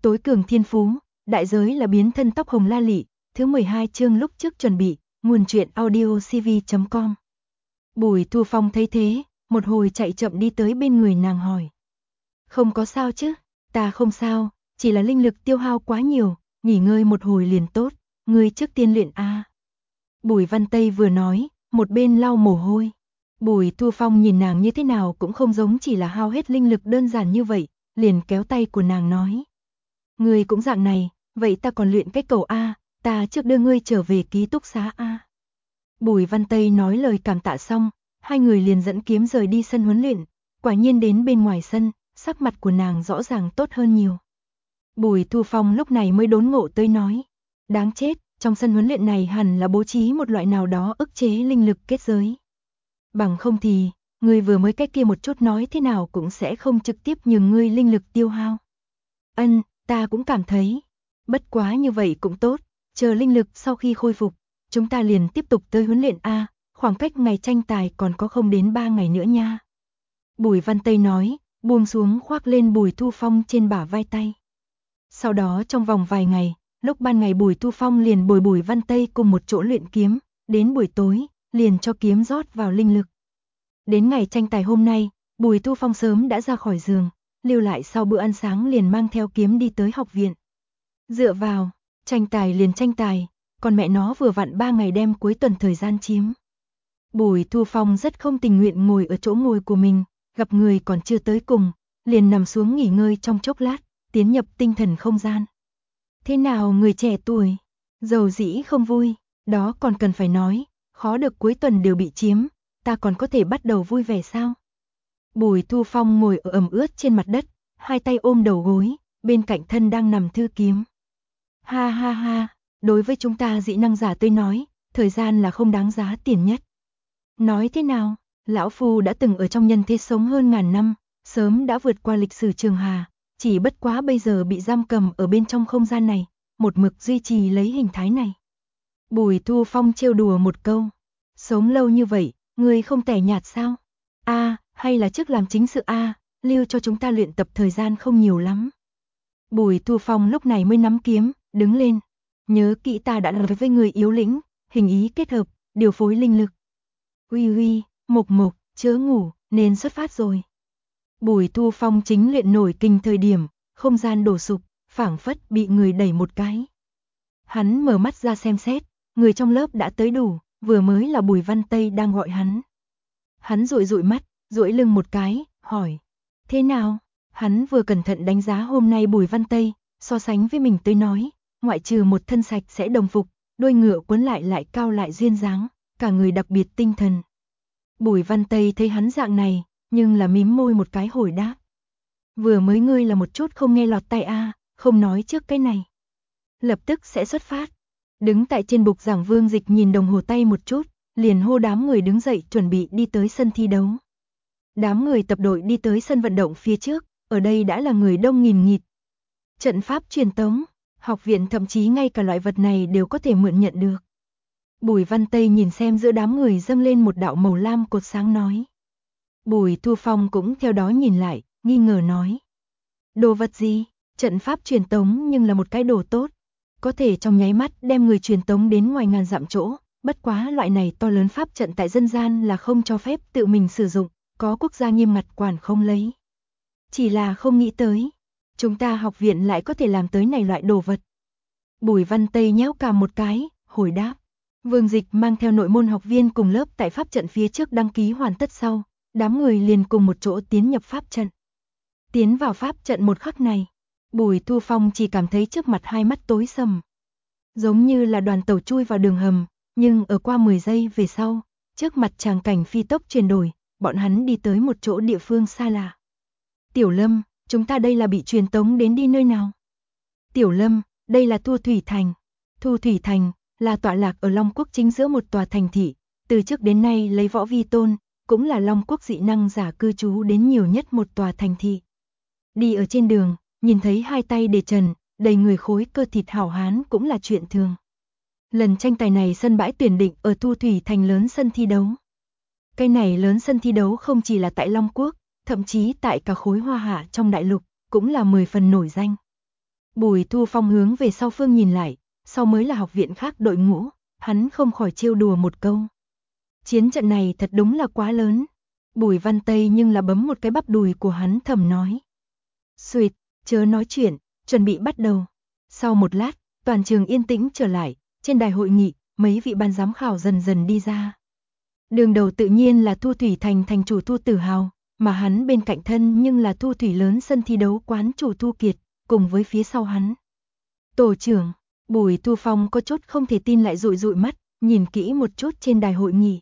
tối cường thiên phú, đại giới là biến thân tóc hồng la lị, thứ 12 chương lúc trước chuẩn bị, nguồn truyện audio cv.com. Bùi Thu Phong thấy thế, một hồi chạy chậm đi tới bên người nàng hỏi. Không có sao chứ, ta không sao, chỉ là linh lực tiêu hao quá nhiều, nghỉ ngơi một hồi liền tốt, ngươi trước tiên luyện a. Bùi Văn Tây vừa nói, một bên lau mồ hôi. Bùi Thu Phong nhìn nàng như thế nào cũng không giống chỉ là hao hết linh lực đơn giản như vậy, liền kéo tay của nàng nói. Ngươi cũng dạng này, vậy ta còn luyện cái cầu a, ta trước đưa ngươi trở về ký túc xá a. Bùi Văn Tây nói lời cảm tạ xong, hai người liền dẫn kiếm rời đi sân huấn luyện, quả nhiên đến bên ngoài sân, sắc mặt của nàng rõ ràng tốt hơn nhiều. Bùi Thu Phong lúc này mới đốn ngộ tới nói, đáng chết, trong sân huấn luyện này hẳn là bố trí một loại nào đó ức chế linh lực kết giới. Bằng không thì, ngươi vừa mới cái kia một chút nói thế nào cũng sẽ không trực tiếp nhường ngươi linh lực tiêu hao. Ta cũng cảm thấy, bất quá như vậy cũng tốt, chờ linh lực sau khi khôi phục, chúng ta liền tiếp tục tới huấn luyện a, khoảng cách ngày tranh tài còn có không đến 3 ngày nữa nha. Bùi Văn Tây nói, buông xuống khoác lên Bùi Thu Phong trên bả vai tay. Sau đó trong vòng vài ngày, lúc ban ngày Bùi Thu Phong liền bồi Bùi Văn Tây cùng một chỗ luyện kiếm, đến buổi tối, liền cho kiếm rót vào linh lực. Đến ngày tranh tài hôm nay, Bùi Thu Phong sớm đã ra khỏi giường, lưu lại sau bữa ăn sáng liền mang theo kiếm đi tới học viện. Dựa vào, tranh tài liền tranh tài, còn mẹ nó vừa vặn 3 ngày đem cuối tuần thời gian chiếm. Bùi Thu Phong rất không tình nguyện ngồi ở chỗ ngồi của mình, gặp người còn chưa tới cùng, liền nằm xuống nghỉ ngơi trong chốc lát, tiến nhập tinh thần không gian. Thế nào người trẻ tuổi, giàu dĩ không vui, đó còn cần phải nói, khó được cuối tuần đều bị chiếm, ta còn có thể bắt đầu vui vẻ sao? Bùi Thu Phong ngồi ở ẩm ướt trên mặt đất, hai tay ôm đầu gối, bên cạnh thân đang nằm thư kiếm. Ha ha ha, đối với chúng ta dị năng giả tôi nói, thời gian là không đáng giá tiền nhất. Nói thế nào, lão phu đã từng ở trong nhân thế sống hơn ngàn năm, sớm đã vượt qua lịch sử trường hà, chỉ bất quá bây giờ bị giam cầm ở bên trong không gian này, một mực duy trì lấy hình thái này. Bùi Thu Phong trêu đùa một câu, sống lâu như vậy, ngươi không tẻ nhạt sao? Hay là trước làm chính sự lưu cho chúng ta luyện tập thời gian không nhiều lắm. Bùi Thu Phong lúc này mới nắm kiếm, đứng lên. Nhớ kỹ ta đã nói với người yếu lĩnh, hình ý kết hợp, điều phối linh lực. Uy, Mộc, chớ ngủ, nên xuất phát rồi. Bùi Thu Phong chính luyện nổi kinh thời điểm, không gian đổ sụp, phảng phất bị người đẩy một cái. Hắn mở mắt ra xem xét, người trong lớp đã tới đủ, vừa mới là Bùi Văn Tây đang gọi hắn. Hắn dụi mắt, duỗi lưng một cái, hỏi. Thế nào? Hắn vừa cẩn thận đánh giá hôm nay Bùi Văn Tây, so sánh với mình tới nói, ngoại trừ một thân sạch sẽ đồng phục, đôi ngựa quấn lại cao lại duyên dáng, cả người đặc biệt tinh thần. Bùi Văn Tây thấy hắn dạng này, nhưng là mím môi một cái hồi đáp. Vừa mới ngươi là một chút không nghe lọt tai không nói trước cái này. Lập tức sẽ xuất phát. Đứng tại trên bục giảng Vương Dịch nhìn đồng hồ tay một chút, liền hô đám người đứng dậy chuẩn bị đi tới sân thi đấu. Đám người tập đội đi tới sân vận động phía trước, ở đây đã là người đông nghìn nghịt. Trận pháp truyền tống, học viện thậm chí ngay cả loại vật này đều có thể mượn nhận được. Bùi Văn Tây nhìn xem giữa đám người dâng lên một đạo màu lam cột sáng nói. Bùi Thu Phong cũng theo đó nhìn lại, nghi ngờ nói. Đồ vật gì? Trận pháp truyền tống nhưng là một cái đồ tốt. Có thể trong nháy mắt đem người truyền tống đến ngoài ngàn dặm chỗ. Bất quá loại này to lớn pháp trận tại dân gian là không cho phép tự mình sử dụng. Có quốc gia nghiêm ngặt quản không lấy. Chỉ là không nghĩ tới. Chúng ta học viện lại có thể làm tới này loại đồ vật. Bùi Văn Tây nhéo cằm một cái, hồi đáp. Vương Dịch mang theo nội môn học viên cùng lớp tại pháp trận phía trước đăng ký hoàn tất sau. Đám người liền cùng một chỗ tiến nhập pháp trận. Tiến vào pháp trận một khắc này. Bùi Thu Phong chỉ cảm thấy trước mặt hai mắt tối sầm. Giống như là đoàn tàu chui vào đường hầm. Nhưng ở qua 10 giây về sau, trước mặt tràng cảnh phi tốc chuyển đổi. Bọn hắn đi tới một chỗ địa phương xa lạ. Tiểu Lâm, chúng ta đây là bị truyền tống đến đi nơi nào? Tiểu Lâm, đây là Thu Thủy Thành. Thu Thủy Thành là tọa lạc ở Long Quốc chính giữa một tòa thành thị, từ trước đến nay lấy võ vi tôn, cũng là Long Quốc dị năng giả cư trú đến nhiều nhất một tòa thành thị. Đi ở trên đường, nhìn thấy hai tay để trần, đầy người khối cơ thịt hảo hán cũng là chuyện thường. Lần tranh tài này sân bãi tuyển định ở Thu Thủy Thành lớn sân thi đấu. Cái này lớn sân thi đấu không chỉ là tại Long Quốc, thậm chí tại cả khối Hoa Hạ trong đại lục, cũng là 10 phần nổi danh. Bùi Thu Phong hướng về sau phương nhìn lại, sau mới là học viện khác đội ngũ, hắn không khỏi trêu đùa một câu. Chiến trận này thật đúng là quá lớn. Bùi Văn Tây nhưng là bấm một cái bắp đùi của hắn thầm nói. Xuyệt, chớ nói chuyện, chuẩn bị bắt đầu. Sau một lát, toàn trường yên tĩnh trở lại, trên đài hội nghị, mấy vị ban giám khảo dần dần đi ra. Đường đầu tự nhiên là Thu Thủy Thành thành chủ Thu Tử Hào, mà hắn bên cạnh thân nhưng là Thu Thủy lớn sân thi đấu quán chủ Thu Kiệt, cùng với phía sau hắn. Tổ trưởng, Bùi Thu Phong có chút không thể tin lại dụi mắt, nhìn kỹ một chút trên đài hội nghị.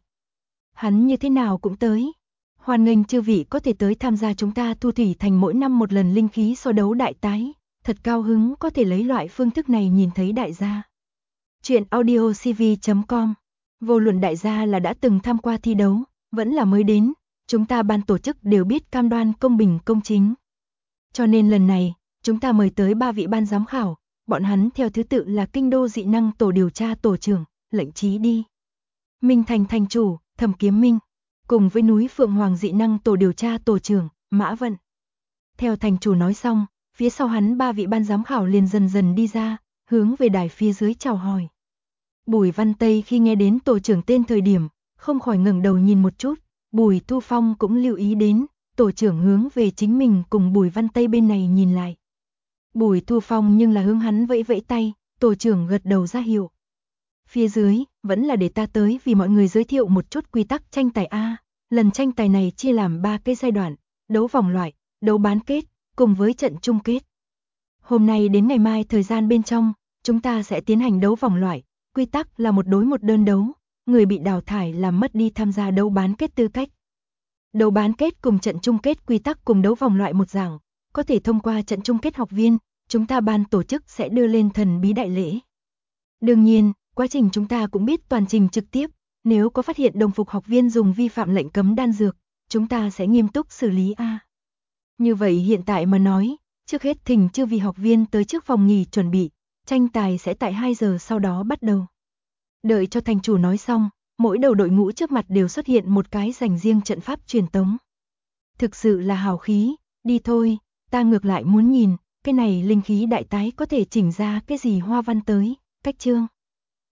Hắn như thế nào cũng tới. Hoan nghênh chư vị có thể tới tham gia chúng ta Thu Thủy Thành mỗi năm một lần linh khí so đấu đại tái, thật cao hứng có thể lấy loại phương thức này nhìn thấy đại gia. Chuyện audiocv.com. Vô luận đại gia là đã từng tham qua thi đấu, vẫn là mới đến, chúng ta ban tổ chức đều biết cam đoan công bình công chính. Cho nên lần này, chúng ta mời tới 3 vị ban giám khảo, bọn hắn theo thứ tự là Kinh đô dị năng tổ điều tra tổ trưởng, Lệnh Chí đi. Minh Thành thành chủ, Thẩm Kiếm Minh, cùng với núi Phượng Hoàng dị năng tổ điều tra tổ trưởng, Mã Vận. Theo thành chủ nói xong, phía sau hắn 3 vị ban giám khảo liền dần dần đi ra, hướng về đài phía dưới chào hỏi. Bùi Văn Tây khi nghe đến tổ trưởng tên thời điểm, không khỏi ngẩng đầu nhìn một chút, Bùi Thu Phong cũng lưu ý đến, tổ trưởng hướng về chính mình cùng Bùi Văn Tây bên này nhìn lại. Bùi Thu Phong nhưng là hướng hắn vẫy vẫy tay, tổ trưởng gật đầu ra hiệu. Phía dưới, vẫn là để ta tới vì mọi người giới thiệu một chút quy tắc tranh tài A. Lần tranh tài này chia làm 3 cái giai đoạn, đấu vòng loại, đấu bán kết, cùng với trận chung kết. Hôm nay đến ngày mai thời gian bên trong, chúng ta sẽ tiến hành đấu vòng loại, quy tắc là 1 đối 1 đơn đấu, người bị đào thải làm mất đi tham gia đấu bán kết tư cách. Đấu bán kết cùng trận chung kết quy tắc cùng đấu vòng loại một dạng, có thể thông qua trận chung kết học viên, chúng ta ban tổ chức sẽ đưa lên thần bí đại lễ. Đương nhiên, quá trình chúng ta cũng biết toàn trình trực tiếp, nếu có phát hiện đồng phục học viên dùng vi phạm lệnh cấm đan dược, chúng ta sẽ nghiêm túc xử lý A. Như vậy hiện tại mà nói, trước hết thỉnh chư vị học viên tới trước phòng nghỉ chuẩn bị, tranh tài sẽ tại 2 giờ sau đó bắt đầu. Đợi cho thành chủ nói xong, mỗi đầu đội ngũ trước mặt đều xuất hiện một cái dành riêng trận pháp truyền tống. Thực sự là hào khí, đi thôi, ta ngược lại muốn nhìn, cái này linh khí đại tái có thể chỉnh ra cái gì hoa văn tới, cách chương.